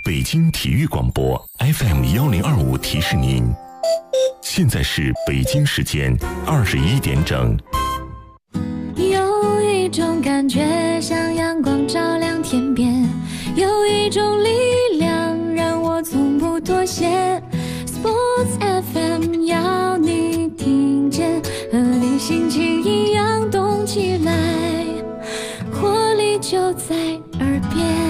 北京体育广播 FM1025提示您，现在是北京时间21点整。 有一种感觉像阳光照亮天边，有一种力量让我从不妥协。 Sports FM 要你听见，和你心情一样动起来，活力就在耳边。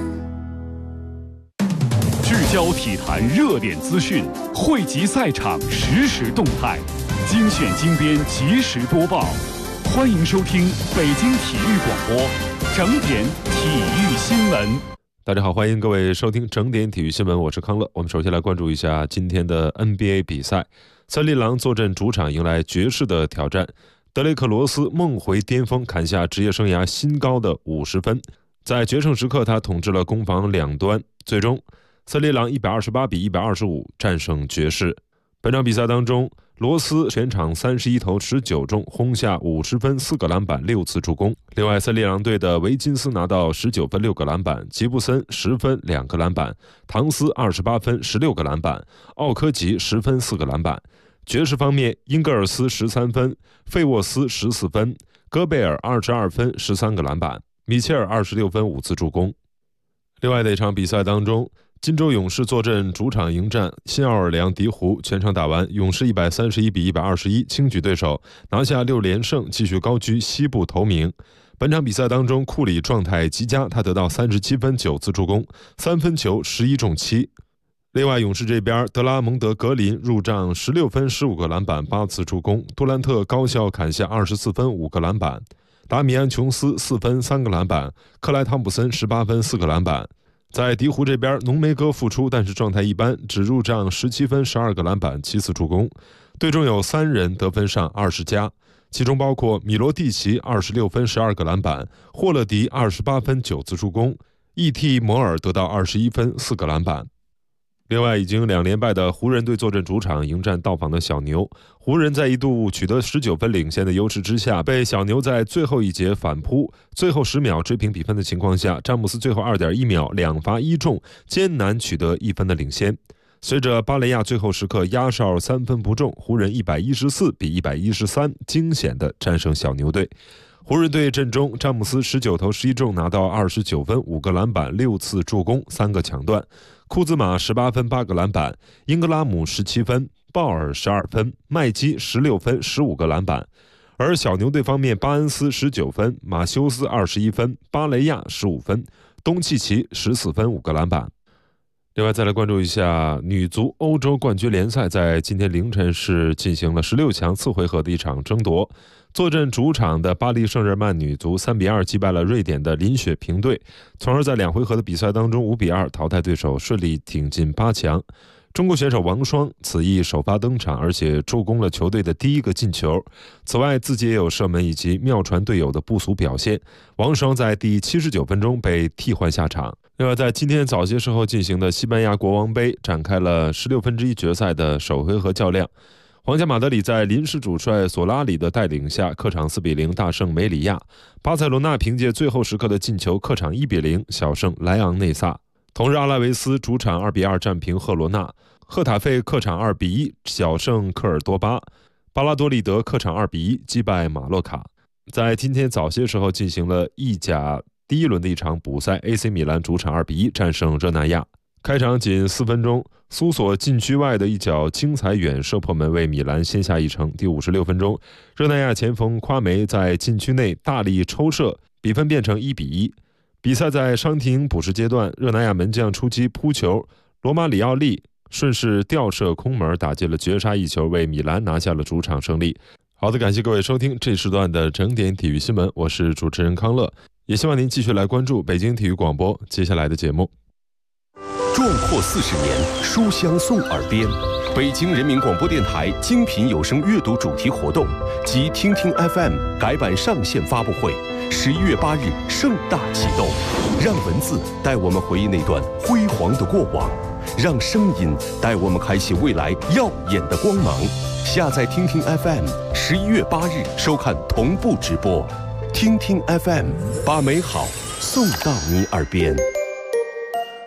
聚焦体坛热点资讯，汇集赛场实时动态，精选精编即时播报。欢迎收听北京体育广播整点体育新闻。 大家好，欢迎各位收听整点体育新闻，我是康乐。我们首先来关注一下今天的 NBA 比赛，森林狼坐镇主场迎来爵士的挑战，德雷克罗斯梦回巅峰，砍下职业生涯新高的50分。在决胜时刻，他统治了攻防两端，最终森林狼128比125战胜爵士。本场比赛当中，罗斯全场31投19中，轰下50分4个篮板6次助攻。另外，森林狼队的维金斯拿到19分6个篮板，吉布森10分2个篮板，唐斯28分16个篮板，奥科吉10分4个篮板。爵士方面，英格尔斯13分，费沃斯14分，戈贝尔22分13个篮板，米切尔26分5次助攻。另外的一场比赛当中，金州勇士坐镇主场迎战新奥尔良鹈鹕，全场打完，勇士131比121轻取对手，拿下6连胜，继续高居西部头名。本场比赛当中，库里状态极佳，他得到37分9次助攻，3分球11中7。另外，勇士这边，德拉蒙德格林入账16分15个篮板8次助攻，杜兰特高效砍下24分5个篮板，达米安琼斯4分3个篮板，克莱汤普森18分4个篮板。在鹈鹕这边，浓眉哥复出，但是状态一般，只入账17分12个篮板7次助攻。队中有3人得分上20加，其中包括米罗蒂奇26分12个篮板，霍勒迪28分9次助攻，E.T. 摩尔得到21分4个篮板。另外，已经2连败的湖人队坐镇主场迎战到访的小牛。湖人在一度取得19分领先的优势之下，被小牛在最后一节反扑，最后10秒追平比分的情况下，詹姆斯最后 2.1 秒2罚1中，艰难取得1分的领先。随着巴雷亚最后时刻压哨3分不中，湖人114比113惊险地战胜小牛队。湖人队阵中，詹姆斯19投11中，拿到29分5个篮板6次助攻3个抢断，库兹马18分8个篮板，英格拉姆17分，鲍尔12分，麦基16分15个篮板。而小牛队方面，巴恩斯19分，马修斯21分，巴雷亚15分，东契奇14分5个篮板。另外再来关注一下女足欧洲冠军联赛，在今天凌晨是进行了16强次回合的一场争夺。坐镇主场的巴黎圣日耳曼女足3比2击败了瑞典的林雪平队，从而在2回合的比赛当中5比2淘汰对手，顺利挺进8强。中国选手王霜此役首发登场，而且助攻了球队的第1个进球。此外，自己也有射门以及妙传队友的不俗表现。王霜在第79分钟被替换下场。另外，在今天早些时候进行的西班牙国王杯展开了1/16决赛的首回合较量。皇家马德里在临时主帅索拉里的带领下，客场4比0大胜梅里亚。巴塞罗那凭借最后时刻的进球，客场1比0小胜莱昂内萨。同日，阿拉维斯主场2比2战平赫罗纳，赫塔费客场2比1小胜科尔多巴，巴拉多利德客场2比1击败马洛卡。在今天早些时候进行了意甲第1轮的一场补赛 ，AC 米兰主场2比1战胜热那亚。开场仅4分钟，苏索禁区外的一脚精彩远射破门，为米兰先下一城。第56分钟，热那亚前锋夸梅在禁区内大力抽射，比分变成1比1。比赛在伤停补时阶段，热那亚门将出击扑球，罗马里奥利顺势吊射空门，打进了绝杀一球，为米兰拿下了主场胜利。好的，感谢各位收听这时段的整点体育新闻，我是主持人康乐，也希望您继续来关注北京体育广播接下来的节目。 壮阔40年，书香送耳边。北京人民广播电台精品有声阅读主题活动及听听 FM 改版上线发布会，11月8日盛大启动。让文字带我们回忆那段辉煌的过往，让声音带我们开启未来耀眼的光芒。下载听听 FM，11月8日收看同步直播。听听 FM， 把美好送到你耳边。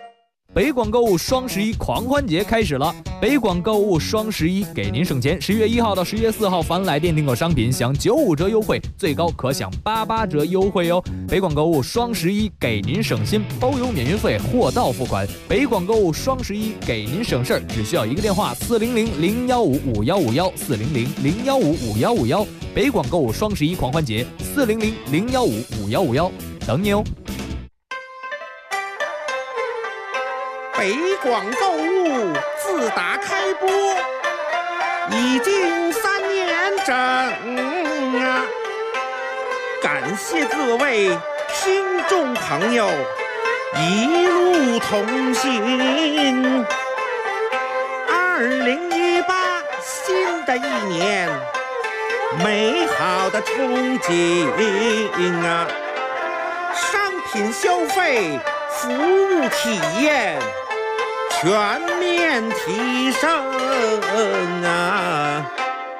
北广购物双11狂欢节开始了，北广购物双11给您省钱。10月1号到10月4号，凡来电订购商品享95折优惠，最高可享88折优惠哦。北广购物双11给您省心，包邮免运费，货到付款。北广购物双11给您省事儿，只需要一个电话400-015-5151，400-015-5151。北广购物双11狂欢节，400-015-5151，等你哦。 北广购物自打开播已经3年整啊！感谢各位听众朋友一路同行。2018新的一年，美好的憧憬啊！商品消费，服务体验全面提升啊！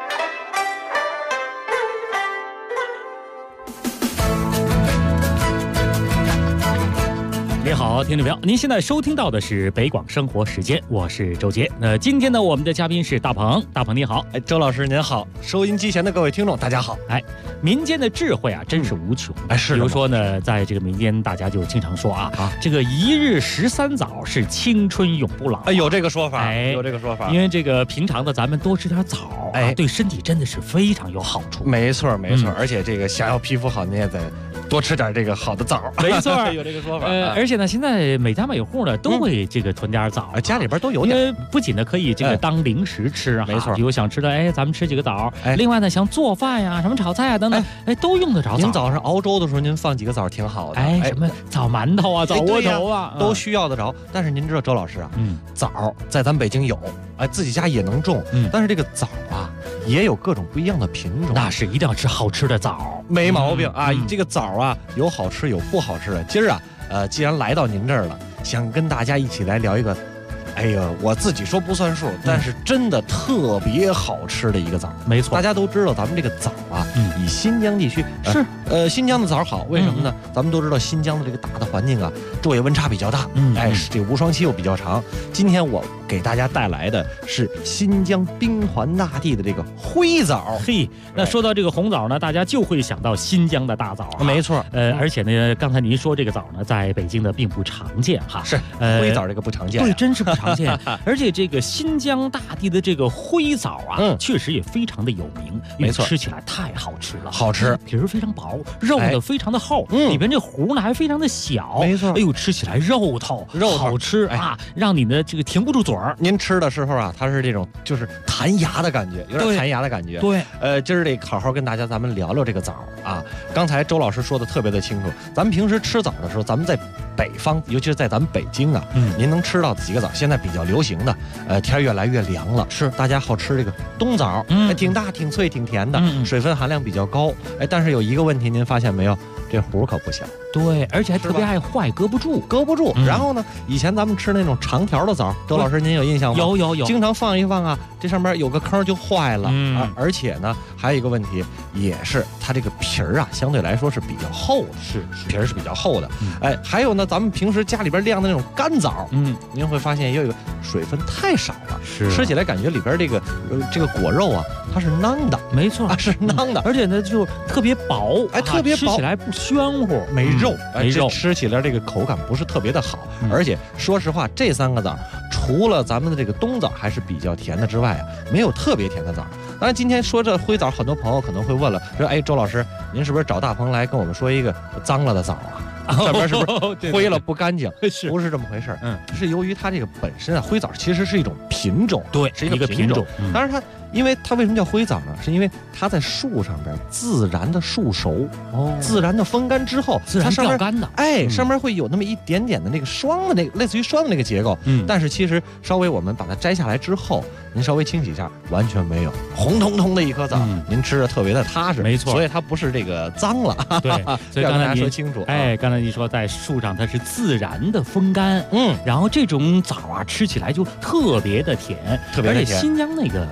你好，听众朋友，您现在收听到的是北广生活时间，我是周杰。那今天呢，我们的嘉宾是大鹏，大鹏你好。 周老师您好，收音机前的各位听众大家好。 民间的智慧啊，真是无穷。 是。 比如说呢，在这个民间，大家就经常说这个一日13枣是青春永不老。 有这个说法，有这个说法。 因为这个平常的咱们多吃点枣，对身体真的是非常有好处。 没错，而且这个想要皮肤好，你也得多吃点这个好的枣。 没错， 有这个说法。 而且呢，现在每家每户呢都会这个囤点枣， 家里边都有点。 因为不仅呢可以这个当零食吃， 没错。 比如想吃的，咱们吃几个枣。另外呢，像做饭呀、什么炒菜啊等等，都用得着枣。 您早上熬粥的时候，您放几个枣挺好的。 什么枣馒头啊、枣窝头啊， 都需要得着。但是您知道，周老师啊，枣在咱北京有，自己家也能种。但是这个枣啊，也有各种不一样的品种。 那是一定要吃好吃的枣， 没毛病啊。这个枣啊，有好吃有不好吃的。今儿啊，既然来到您这儿了，想跟大家一起来聊一个，我自己说不算数，但是真的特别好吃的一个枣。 没错， 大家都知道咱们这个枣啊，以新疆地区是新疆的枣好，为什么呢？咱们都知道新疆的这个大的环境啊，昼夜温差比较大，这个无霜期又比较长。今天我给大家带来的是新疆宾环大地的这个灰枣。 那说到这个红枣呢，大家就会想到新疆的大枣。 没错， 而且呢，刚才您说这个枣呢，在北京的并不常见哈。 是，灰枣这个不常见。 对，真是不常见。而且这个新疆大地的这个灰枣啊，确实也非常的有名。 没错， 吃起来太好吃了， 好吃， 皮儿非常薄，肉呢非常的厚，里边这核呢还非常的小。 没错， 吃起来肉透好吃啊，让你的这个停不住嘴儿。 您吃的时候啊，它是这种就是弹牙的感觉，有点弹牙的感觉。 对， 今儿得好好跟咱们聊聊这个枣啊。刚才周老师说的特别的清楚，咱们平时吃枣的时候，咱们在北方，尤其是在咱们北京啊，您能吃到几个枣？现在比较流行的，天越来越凉了， 是大家好吃这个冬枣，挺大、挺脆、挺甜的，水分含量比较高。但是有一个问题，您发现没有？这核可不小。 对，而且还特别爱坏，搁不住。 然后呢，以前咱们吃那种长条的枣，周老师您有印象吗？ 有， 经常放一放啊，这上面有个坑就坏了。而且呢，还有一个问题，也是它这个皮儿啊，相对来说是比较厚的， 是皮儿是比较厚的。还有呢，咱们平时家里边晾的那种干枣，您会发现也有一个水分太少了，吃起来感觉里边这个果肉啊，它是囊的。 没错， 是囊的， 而且呢就特别薄， 特别薄， 吃起来不暄乎， 没肉， 吃起来这个口感不是特别的好。而且说实话，这3个枣除了咱们的这个冬枣还是比较甜的之外啊，没有特别甜的枣。当然，今天说这灰枣，很多朋友可能会问了，说周老师，您是不是找大鹏来跟我们说一个脏了的枣啊？上边是不是灰了不干净？不是这么回事。是由于它这个本身啊，灰枣其实是一种品种， 对， 是一个品种。当然因为它为什么叫灰枣呢？是因为它在树上边自然的树熟，自然的风干之后， 自然掉干的， 上面会有那么一点点的那个霜的那个类似于霜的那个结构。但是其实稍微我们把它摘下来之后，您稍微清洗一下，完全没有，红彤彤的一颗枣，您吃着特别的踏实。 没错， 所以它不是这个脏了。 对，所以刚才说清楚。 刚才你说在树上它是自然的风干，然后这种枣啊吃起来就特别的甜， 特别的甜。 而且新疆那个为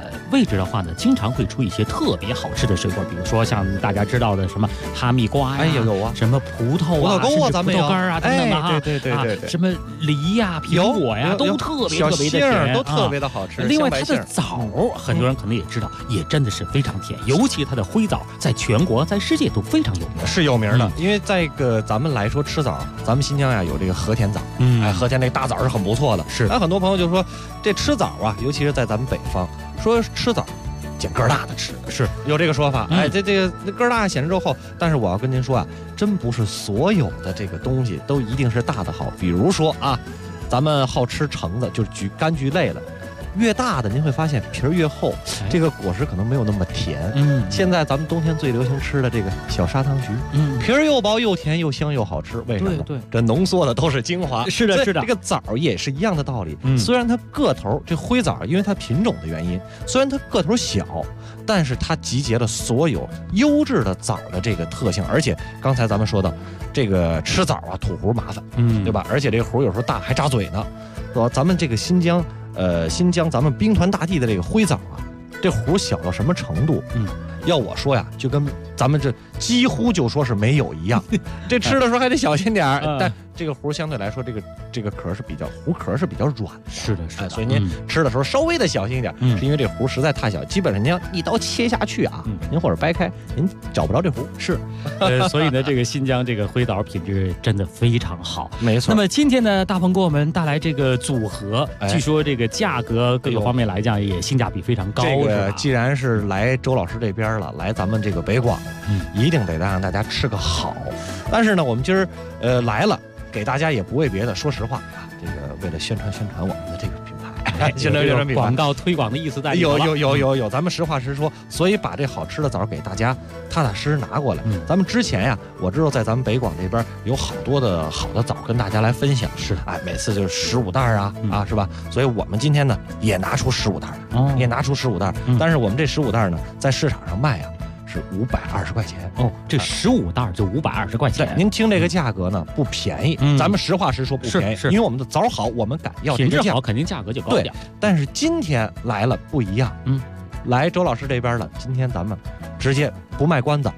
置的话呢，经常会出一些特别好吃的水果，比如说像大家知道的什么哈密瓜呀， 有啊， 什么葡萄啊、 沟啊，咱们葡萄干啊等等的哈， 对， 什么梨呀、苹果呀，都特别的甜， 都特别的好吃。 另外，它的枣，很多人可能也知道，也真的是非常甜，尤其它的灰枣，在全国、在世界都非常有名， 是有名的。因为在咱们来说吃枣，咱们新疆呀有这个和田枣，和田那大枣是很不错的。 是， 那很多朋友就说这吃枣啊，尤其是在咱们北方，说吃枣捡个儿大的吃， 是有这个说法。这个个儿大显示之后，但是我要跟您说啊，真不是所有的这个东西都一定是大的好。比如说啊，咱们好吃橙子，就是柑橘类的。越大的您会发现皮儿越厚，这个果实可能没有那么甜。现在咱们冬天最流行吃的这个小砂糖橘，皮儿又薄又甜又香又好吃。为什么？ 对， 这浓缩的都是精华。 是的。 这个枣也是一样的道理。虽然它个头，这灰枣因为它品种的原因，虽然它个头小，但是它集结了所有优质的枣的这个特性。而且刚才咱们说到，这个吃枣啊吐核麻烦，对吧？而且这个核有时候大还扎嘴呢，说咱们这个新疆咱们兵团大地的这个灰枣啊，这核小到什么程度？要我说呀，就跟咱们这几乎就说是没有一样。这吃的时候还得小心点儿，但这个核相对来说，这个壳是比较核壳是比较软的。 是的， 所以您吃的时候稍微的小心一点，是因为这核实在太小，基本上您要一刀切下去啊，您或者掰开，您找不着这核。 是，所以呢，这个新疆这个灰枣品质真的非常好， 没错。 那么今天呢，大鹏给我们带来这个组合，据说这个价格各个方面来讲也性价比非常高。 这个既然是来周老师这边了，来咱们这个北广，一定得让大家吃个好。但是呢，我们今儿来了，给大家也不为别的，说实话啊，这个为了宣传我们的这个品牌，宣传品牌， 广告推广的意思在里头。 有，咱们实话实说，所以把这好吃的枣给大家踏踏实实拿过来。咱们之前呀，我知道在咱们北广这边有好多的好的枣跟大家来分享， 是每次就是15袋啊，是吧？所以我们今天呢也拿出15袋来，也拿出15袋，但是我们这15袋呢，在市场上卖啊。是520块钱这15袋就520块钱。 您听这个价格呢不便宜，咱们实话实说不便宜，因为我们的枣好，我们敢要这个价， 品质好肯定价格就高点。 但是今天来了不一样，来周老师这边了，今天咱们直接不卖关子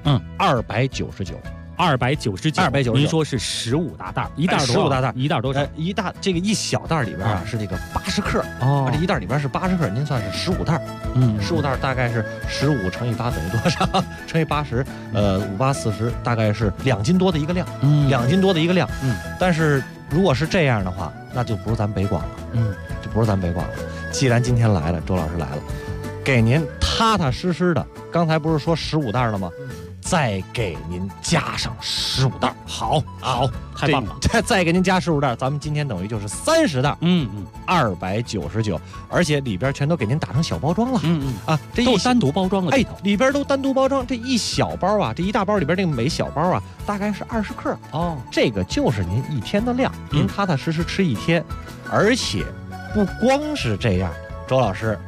，299。 299，您说是15大袋，一袋 15大袋， 一袋多少？ 这个一小袋里边啊是这个80克哦， 这一袋里边是80克，您算是15袋，15袋大概是15乘以8等于多少？乘以80，5、8、40，大概是2斤多的一个量，2斤多的一个量，但是如果是这样的话，那就不是咱北广了，就不是咱北广了。既然今天来了，周老师来了，给您踏踏实实的，刚才不是说15袋了吗？再给您加上15袋，好， 太棒了！ 再给您加15袋，咱们今天等于就是30袋，299，而且里边全都给您打成小包装了，这都单独包装了， 里边都单独包装。这一小包啊，这一大包里边这个每小包啊，大概是20克这个就是您一天的量，您踏踏实实吃一天，而且不光是这样，周老师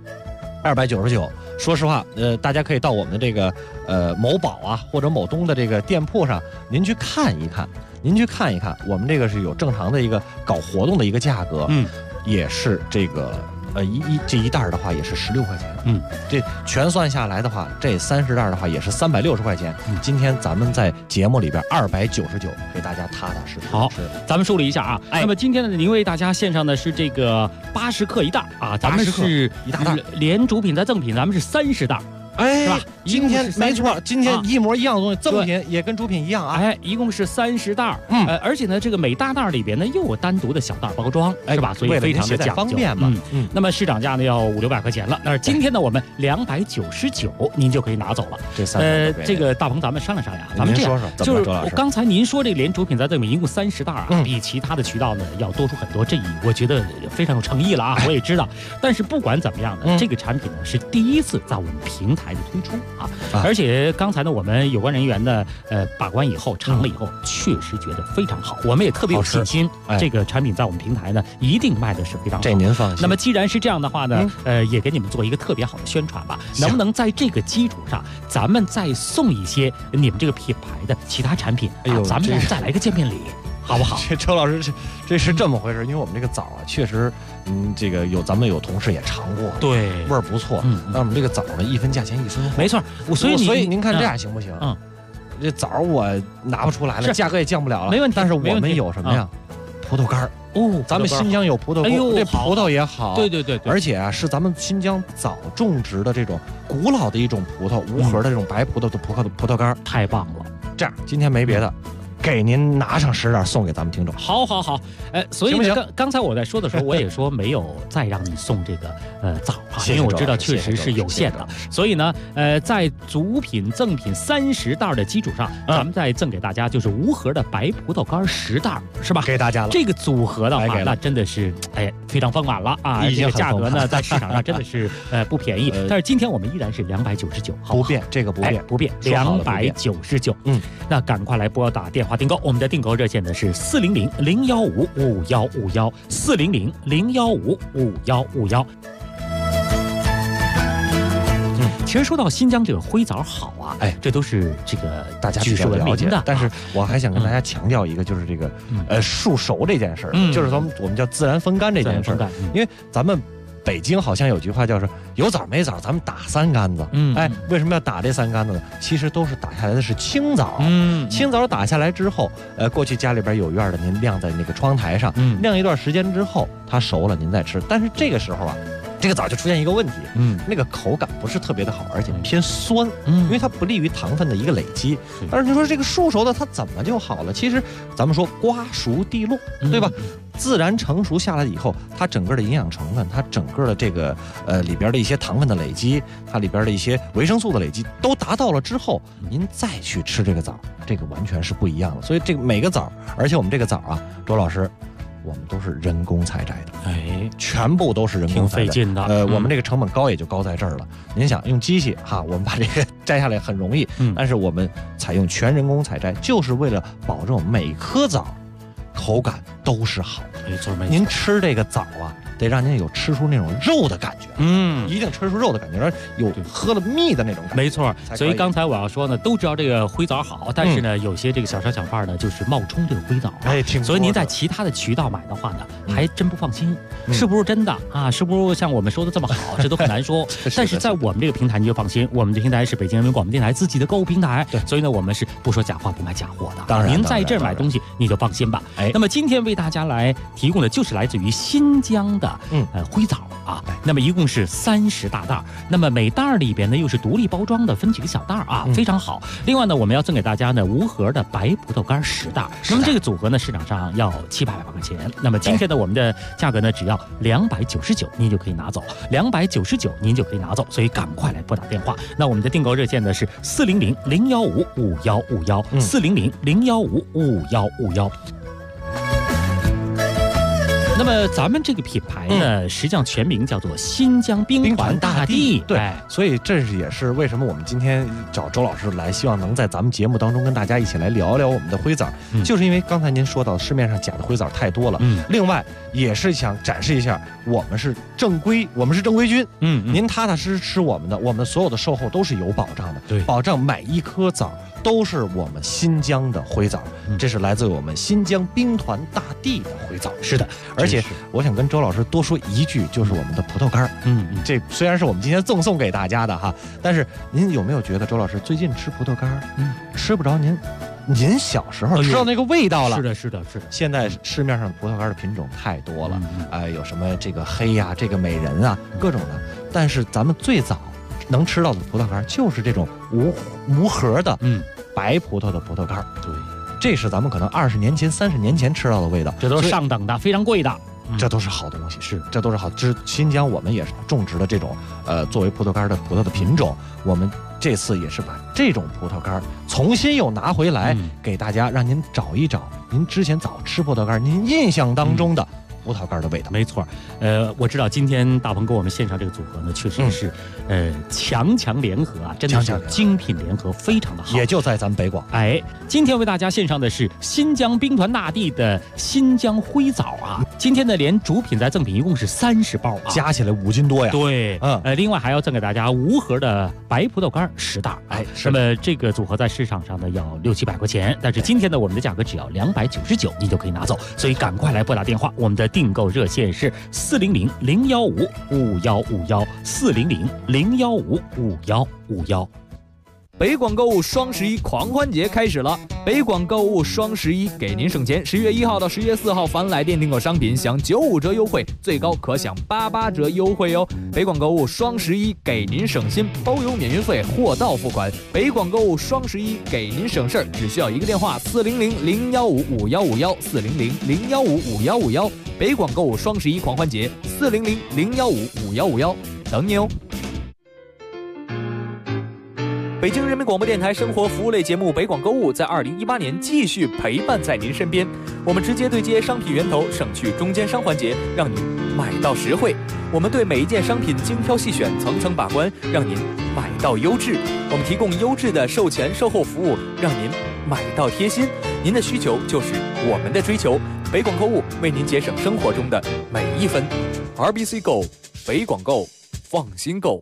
，299。说实话，大家可以到我们的这个某宝啊或者某东的这个店铺上，您去看一看，我们这个是有正常的一个搞活动的一个价格，也是这个这一袋的话也是16块钱，这全算下来的话，这30袋的话也是360块钱。今天咱们在节目里边299给大家踏踏实实。 好，咱们梳理一下啊。那么今天呢，您为大家献上的是这个80克一袋啊，咱们是一大袋， 连主品再赠品，咱们是30袋。是吧？ 今天没错，今天一模一样的东西，赠品也跟主品一样啊。 一共是30袋，而且呢，这个每大袋里边呢又有单独的小袋包装，是吧？所以非常的讲究， 方便嘛。 那么市场价呢要500-600块钱了，但是今天呢我们299，您就可以拿走了。这个大鹏，咱们商量商量，咱们这样就是刚才您说这个连主品再赠品一共30袋啊，比其他的渠道呢要多出很多，这我觉得非常有诚意了啊。我也知道，但是不管怎么样呢，这个产品呢是第一次在我们平台的推出啊，而且刚才呢，我们有关人员呢，把关以后尝了以后，确实觉得非常好，我们也特别有信心，这个产品在我们平台呢，一定卖的是非常好。 这您放心。 那么既然是这样的话呢，也给你们做一个特别好的宣传吧，能不能在这个基础上，咱们再送一些你们这个品牌的其他产品？咱们再来一个见面礼。 好不好？ 这周老师，这是这么回事，因为我们这个枣啊，确实，这个咱们有同事也尝过， 对， 味儿不错。那我们这个枣呢，一分价钱一分货， 没错。所以您看这样行不行？这枣我拿不出来了，价格也降不了了， 没问题。 但是我们有什么呀？葡萄干儿。咱们新疆有葡萄干，这葡萄也好， 对，而且啊，是咱们新疆早种植的这种古老的一种葡萄，无核的这种白葡萄的葡萄干， 太棒了。 这样，今天没别的。给您拿上10袋送给咱们听众。 好，所以刚才我在说的时候，我也说没有再让你送这个枣啊，因为我知道确实是有限的。所以呢，在组品赠品30袋的基础上，咱们再赠给大家就是无核的白葡萄干10袋，是吧？ 给大家了。 这个组合的话，那真的是非常丰满了啊！这个价格呢，在市场上真的是不便宜。但是今天我们依然是299， 不变，这个不变 ，299。那赶快来拨打电话订购，我们的订购热线呢是400-015-5151，400-015-5151。其实说到新疆这个灰枣好啊，这都是这个大家比较了解的。但是我还想跟大家强调一个，就是这个树熟这件事儿，就是我们叫自然风干这件事儿。因为咱们北京好像有句话叫是有枣没枣，咱们打3竿子。为什么要打这3竿子呢？其实都是打下来的是青枣。青枣打下来之后，过去家里边有院的，您晾在那个窗台上，晾一段时间之后，它熟了您再吃。但是这个时候啊，这个枣就出现一个问题，那个口感不是特别的好，而且偏酸，因为它不利于糖分的一个累积。但是你说这个熟熟的它怎么就好了？其实咱们说瓜熟蒂落，对吧？自然成熟下来以后，它整个的营养成分，它整个的这个里边的一些糖分的累积，它里边的一些维生素的累积都达到了之后，您再去吃这个枣，这个完全是不一样的。所以这个每个枣，而且我们这个枣啊，周老师，我们都是人工采摘的，全部都是人工采摘， 挺费劲的。 我们这个成本高也就高在这儿了。您想用机器哈，我们把这个摘下来很容易，但是我们采用全人工采摘，就是为了保证每颗枣口感都是好的。 没错。 您吃这个枣啊，得让您有吃出那种肉的感觉，一定吃出肉的感觉，然后有喝了蜜的那种感觉。 没错。所以刚才我要说呢，都知道这个灰枣好，但是呢，有些这个小商小贩呢，就是冒充这个灰枣，所以您在其他的渠道买的话呢，还真不放心，是不是真的啊？是不是像我们说的这么好？这都很难说。但是在我们这个平台你就放心，我们的平台是北京人民广播电台自己的购物平台，所以呢，我们是不说假话不卖假货的。 当然， 您在这儿买东西你就放心吧。那么今天为大家来提供的就是来自于新疆的灰枣啊，那么一共是30大袋，那么每袋里边呢又是独立包装的，分几个小袋啊，非常好。另外呢，我们要赠给大家呢无核的白葡萄干10袋，那么这个组合呢市场上要700多块钱，那么今天呢我们的价格呢只要299，您就可以拿走，299您就可以拿走，所以赶快来拨打电话。那我们的订购热线呢是400-015-5151，400-015-5151。那么咱们这个品牌呢，实际上全名叫做新疆兵团大地。 对，所以这也是为什么我们今天找周老师来，希望能在咱们节目当中跟大家一起来聊聊我们的灰枣，就是因为刚才您说到市面上假的灰枣太多了，另外也是想展示一下我们是正规军，您踏踏实实吃我们的，我们所有的售后都是有保障的， 对， 保障每一颗枣都是我们新疆的灰枣，这是来自我们新疆兵团大地的灰枣。 是的， 而且我想跟周老师多说一句，就是我们的葡萄干，这虽然是我们今天赠送给大家的哈，但是您有没有觉得周老师最近吃葡萄干，吃不着您小时候知道那个味道了？ 是的。 现在市面上的葡萄干的品种太多了，有什么这个黑呀，这个美人啊，各种的。但是咱们最早能吃到的葡萄干就是这种无核的白葡萄的葡萄干。 对， 这是咱们可能20年前、30年前吃到的味道， 这都是上等的，非常贵的。 这都是好东西，这都是好。新疆我们也是种植的这种作为葡萄干的葡萄的品种，我们这次也是把这种葡萄干重新又拿回来，给大家让您找一找您之前早吃葡萄干您印象当中的葡萄干的味道。 没错，我知道今天大鹏给我们献上这个组合呢，确实是强联合啊，真的是精品联合，非常的好。 也就在咱们北广。 今天为大家献上的是新疆兵团大地的新疆灰枣啊，今天呢连主品再赠品一共是30包啊， 加起来5斤多呀。 对，另外还要赠给大家无盒的白葡萄干10袋。那么这个组合在市场上呢要600-700块钱，但是今天呢我们的价格只要299，你就可以拿走。所以赶快来拨打电话，我们的订购热线是400-015-5151，400-015-5151。 北广购物双11狂欢节开始了，北广购物双11给您省钱。10月1号到10月4号，凡来电订购商品享95折优惠，最高可享88折优惠哟。北广购物双11给您省心，包邮免运费，货到付款。北广购物双11给您省事儿，只需要一个电话400-015-5151，400-015-5151。北广购物双11狂欢节，400-015-5151，等你哦。北京人民广播电台生活服务类节目北广购物在2018年继续陪伴在您身边。我们直接对接商品源头，省去中间商环节，让您买到实惠。我们对每一件商品精挑细选，层层把关，让您买到优质。我们提供优质的售前售后服务，让您买到贴心。您的需求就是我们的追求。北广购物为您节省生活中的每一分。RBC Go， 北广购，放心购。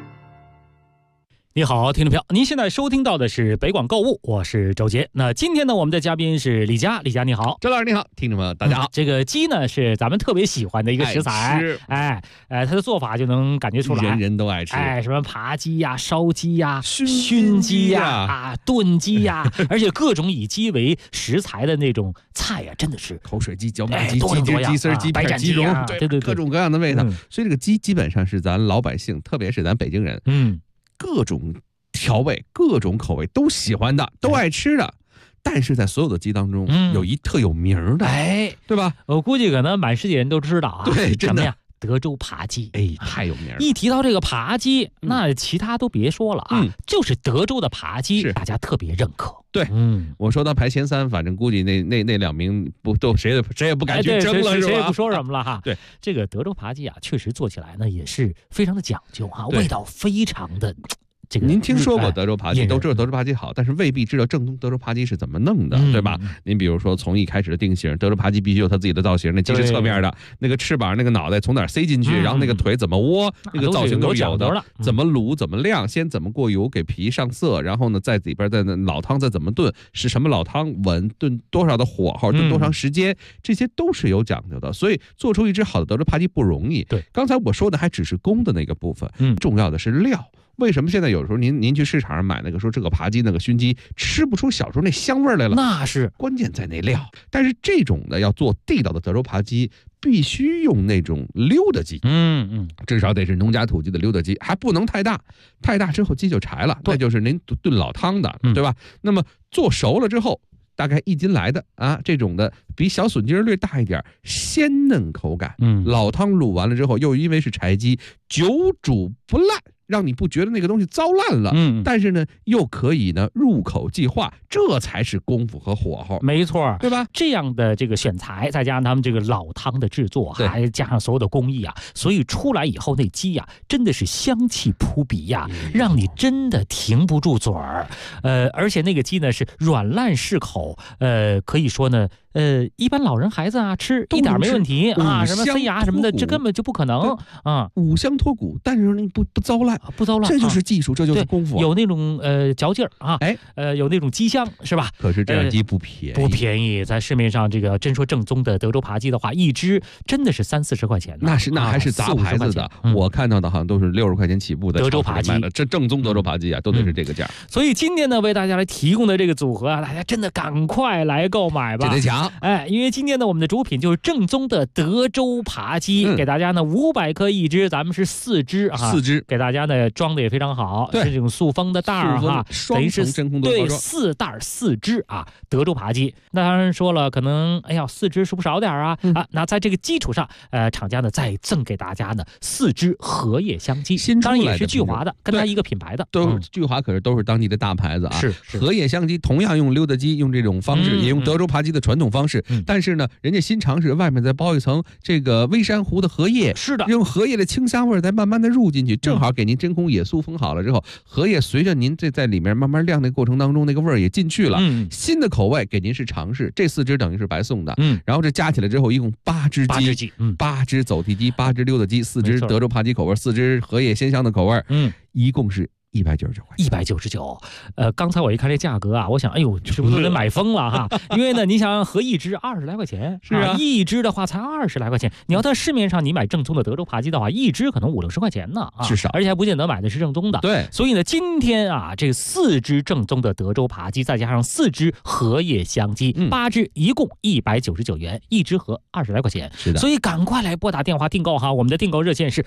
你好，听众朋友，您现在收听到的是北广购物，我是周杰。那今天呢，我们的嘉宾是李佳，李佳你好， 周老师你好，听众们大家好。 这个鸡呢是咱们特别喜欢的一个食材，它的做法就能感觉出来， 人人都爱吃， 什么扒鸡呀、烧鸡呀、熏鸡呀、炖鸡呀，而且各种以鸡为食材的那种菜呀，真的是口水鸡、椒麻鸡、鸡汁、鸡丝、鸡片、鸡蓉， 对， 各种各样的味道。所以这个鸡基本上是咱老百姓，特别是咱北京人，各种调味、各种口味都喜欢的，都爱吃的。但是在所有的鸡当中，有一特有名的，对吧？ 我估计可能满世界人都知道啊。 对，真的。 德州扒鸡， 太有名了。 一提到这个扒鸡，那其他都别说了啊，就是德州的扒鸡，大家特别认可。 对，我说他排前3，反正估计那2名不都谁也不敢去争了，是吧？ 谁也不说什么了哈。 对， 这个德州扒鸡啊，确实做起来呢也是非常的讲究啊，味道非常的。 您听说过德州扒鸡，都知道德州扒鸡好，但是未必知道正宗德州扒鸡是怎么弄的，对吧？您比如说从一开始的定型，德州扒鸡必须有它自己的造型，那鸡是侧面的，那个翅膀、那个脑袋从哪儿塞进去，然后那个腿怎么窝，那个造型都是有的。怎么卤、怎么晾，先怎么过油给皮上色，然后呢在里边再老汤再怎么炖，是什么老汤稳，炖多少的火候，炖多长时间，这些都是有讲究的。所以做出一只好的德州扒鸡不容易。 对， 刚才我说的还只是公的那个部分，重要的是料。为什么现在有时候您去市场上买那个说这个扒鸡那个熏鸡吃不出小时候那香味来了？ 那是关键在那料。但是这种的要做地道的德州扒鸡，必须用那种溜达鸡，至少得是农家土鸡的溜达鸡，还不能太大，太大之后鸡就柴了，那就是您炖老汤的，对吧？那么做熟了之后，大概1斤来的啊，这种的比小笋筋略大一点，鲜嫩口感。老汤卤完了之后，又因为是柴鸡，久煮不烂。让你不觉得那个东西糟烂了，但是呢，又可以呢入口即化，这才是功夫和火候。 没错， 对吧？ 这样的这个选材，再加上他们这个老汤的制作，还加上所有的工艺啊，所以出来以后那鸡呀，真的是香气扑鼻呀，让你真的停不住嘴儿。而且那个鸡呢是软烂适口，可以说呢。一般老人孩子啊吃一点没问题啊，什么塞牙什么的，这根本就不可能啊。 五香脱骨，但是你不糟烂，这就是技术，这就是功夫。 有那种嚼劲儿啊，有那种鸡香是吧？ 可是这样鸡不便宜，在市面上这个真说正宗的德州扒鸡的话，一只真的是30-40块钱。 那还是杂牌子的，我看到的好像都是60块钱起步的德州扒鸡， 这正宗德州扒鸡啊，都得是这个价。 所以今天呢，为大家来提供的这个组合啊，大家真的赶快来购买吧， 这得抢。 因为今天呢，我们的主品就是正宗的德州扒鸡，给大家呢500克一只，咱们是4只啊， 4只给大家呢装的也非常好，是这种塑封的袋儿哈，等于是对4袋4只啊，德州扒鸡。那当然说了，可能4只是不是少点啊？那在这个基础上，厂家呢再赠给大家呢4只荷叶香鸡，当然也是聚华的，跟它一个品牌的， 都是聚华，可是都是当地的大牌子啊。 是荷叶香鸡同样用溜达鸡，用这种方式，也用德州扒鸡的传统方式，但是呢，人家新尝试外面再包一层这个微珊瑚的荷叶， 是的， 用荷叶的清香味再慢慢的入进去，正好给您真空也塑封好了之后，荷叶随着您这在里面慢慢晾的过程当中，那个味儿也进去了。新的口味给您是尝试，这4只等于是白送的。然后这加起来之后，一共8只鸡，8只走地鸡，8只溜达鸡，4只德州扒鸡口味，4只荷叶鲜香的口味，一共是199块 ，199。刚才我一看这价格啊，我想，哎呦，是不是都得买疯了哈？因为呢，你想合一只20来块钱， 是啊， 一只的话才20来块钱。你要在市面上你买正宗的德州扒鸡的话，一只可能50、60块钱呢啊， 至少， 而且还不见得买的是正宗的。 对， 所以呢，今天啊，这4只正宗的德州扒鸡，再加上4只荷叶香鸡，8只一共199元，一只合20来块钱。 是的， 所以赶快来拨打电话订购哈，我们的订购热线是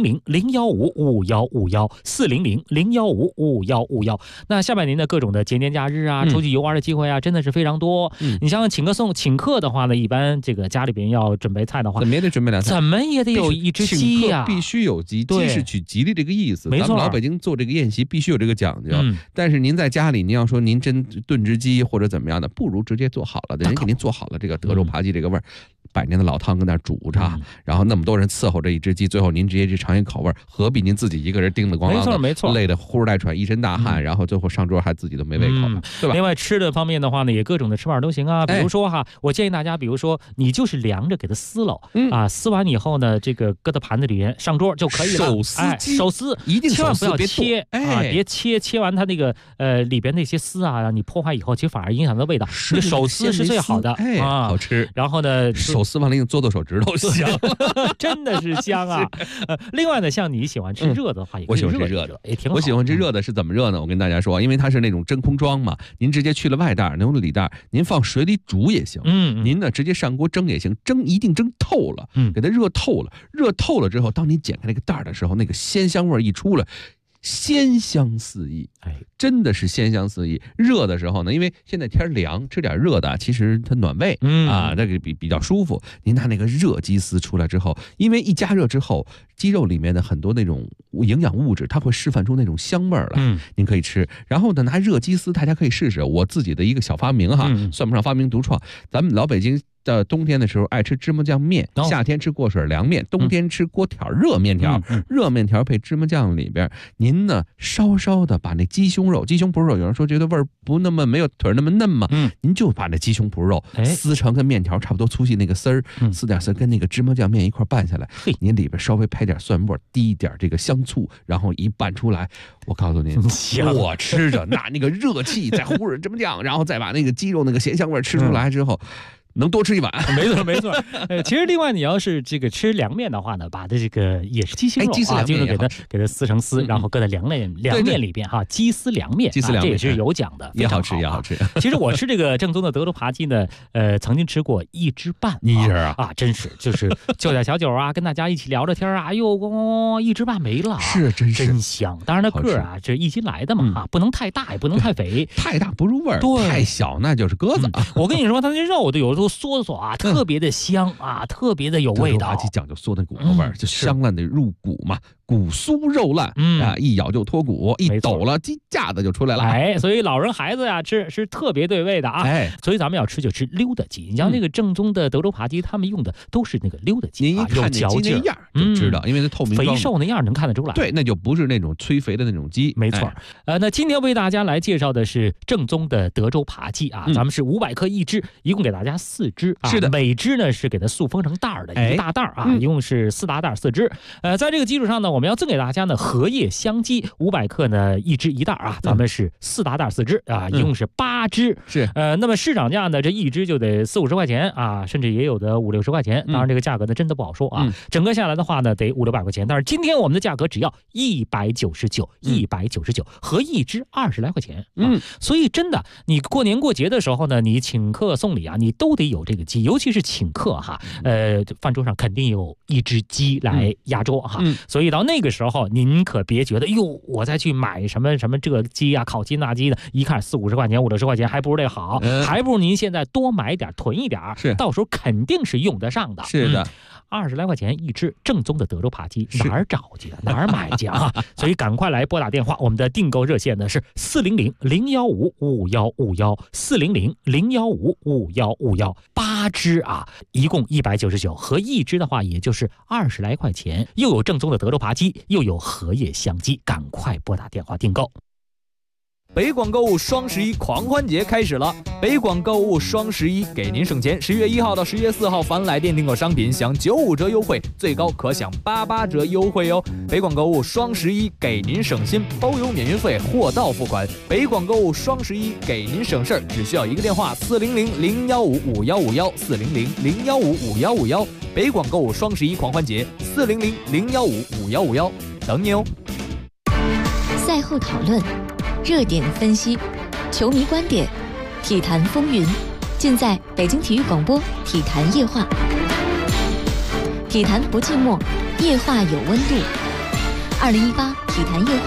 400-015-5151，400-015-5151。那下半年的各种的节年假日啊，出去游玩的机会啊，真的是非常多。你想想请客的话呢，一般这个家里边要准备菜的话， 怎么也得准备2菜， 怎么也得有一只鸡呀， 必须有鸡，鸡是取吉利这个意思。 没错， 咱们老北京做这个宴席必须有这个讲究。但是您在家里，您要说您真炖只鸡或者怎么样的，不如直接做好了的，人给您做好了这个德州扒鸡这个味儿。100年的老汤跟那煮着，然后那么多人伺候这一只鸡，最后您直接去尝一口味，何必您自己一个人叮了咣啷的， 没错， 累得呼哧带喘，一身大汗，然后最后上桌还自己都没胃口，对吧？ 另外吃的方面的话呢，也各种的吃法都行啊。比如说哈，我建议大家，比如说你就是凉着给它撕了，撕完以后呢，这个搁到盘子里面上桌就可以了。手撕一定千万不要切啊， 别切完它那个里边那些丝啊，让你破坏以后，其实反而影响它的味道。手撕是最好的好吃。 然后呢， 手撕完了用做手指头香， 真的是香啊！另外呢，像你喜欢吃热的话，也我喜欢吃热的， 也挺好。 我喜欢吃热的是怎么热呢？我跟大家说，因为它是那种真空装嘛，您直接去了外袋，用了里袋，您放水里煮也行。您呢直接上锅蒸也行，蒸一定蒸透了，给它热透了。热透了之后，当你剪开那个袋的时候，那个鲜香味一出来。鲜香四溢，真的是鲜香四溢。热的时候呢，因为现在天凉，吃点热的，其实它暖胃，那个比较舒服。您拿那个热鸡丝出来之后，因为一加热之后，鸡肉里面的很多那种营养物质，它会释放出那种香味儿来，您可以吃。然后呢，拿热鸡丝，大家可以试试我自己的一个小发明哈，算不上发明独创。咱们老北京的冬天的时候爱吃芝麻酱面，夏天吃过水凉面，冬天吃锅条热面条，热面条配芝麻酱里边，您呢稍稍的把那鸡胸脯肉，有人说觉得味儿不那么没有腿那么嫩嘛，您就把那鸡胸脯肉撕成跟面条差不多粗细那个丝儿，撕点丝跟那个芝麻酱面一块拌下来，您里边稍微配点蒜末，滴一点这个香醋，然后一拌出来，我告诉您，我吃着拿那个热气再糊着芝麻酱，然后再把那个鸡肉那个咸香味吃出来之后。能多吃一碗， 没错。其实另外你要是这个吃凉面的话呢，把这个也是鸡胸肉啊，就是给它撕成丝，然后搁在凉面里边哈，鸡丝凉面，这也是有讲的， 也好吃。 其实我吃这个正宗的德州扒鸡呢，曾经吃过1只半，真是就是就点小酒啊，跟大家一起聊着天啊，哎呦，1只半没了， 是真香。当然它个儿啊，这1斤来的嘛，不能太大，也不能太肥， 太大不入味儿，太小那就是鸽子。 我跟你说，它那肉都有时候嗦啊，特别的香啊，特别的有味道。 德州扒鸡讲究嗦那骨头味儿，就香烂的入骨嘛，骨酥肉烂，一咬就脱骨，一抖了鸡架子就出来了。 所以老人孩子呀吃是特别对味的啊。所以咱们要吃就吃溜达鸡。你像那个正宗的德州扒鸡，他们用的都是那个溜达鸡， 您一看那鸡那样就知道，因为它透明肥瘦那样能看得出来。 对，那就不是那种催肥的那种鸡。 没错。那今天为大家来介绍的是正宗的德州扒鸡啊，咱们是500克1只，一共给大家4只。 是的， 每只呢是给它塑封成袋儿的一大袋啊，一共是4大袋4只。在这个基础上呢，我们要赠给大家呢荷叶香鸡500克呢1只1袋啊，咱们是4大袋4只啊，一共是8只。 是那么市场价呢，这1只就得40-50块钱啊，甚至也有的50-60块钱。当然这个价格呢真的不好说啊，整个下来的话呢得500-600块钱。但是今天我们的价格只要199，合1只20来块钱。所以真的，你过年过节的时候呢，你请客送礼啊，你都得有这个鸡，尤其是请客哈，饭桌上肯定有1只鸡来压桌哈。所以到那个时候您可别觉得哟，我再去买什么什么这个鸡啊，烤鸡那鸡的，一看40-50块钱、50-60块钱，还不如这个好，还不如您现在多买点囤一点， 是到时候肯定是用得上的。 是的。 20来块钱一只正宗的德州扒鸡，哪儿找去？哪儿买去啊？所以赶快来拨打电话，我们的订购热线呢是400-015-5151，400-015-5151，8只啊，一共199，合一只的话也就是20来块钱，又有正宗的德州扒鸡，又有荷叶香鸡，赶快拨打电话订购。 北广购物双11狂欢节开始了，北广购物双11给您省钱。10月1号到10月4号，凡来电订购商品享95折优惠，最高可享88折优惠哦。北广购物双11给您省心，包邮免运费，货到付款。北广购物双11给您省事儿，只需要一个电话400-015-5151，400-015-5151。北广购物双11狂欢节，400-015-5151，等你哦。 赛后讨论。热点分析，球迷观点，体坛风云，尽在北京体育广播体坛夜话。体坛不寂寞，夜话有温度。2018体坛夜话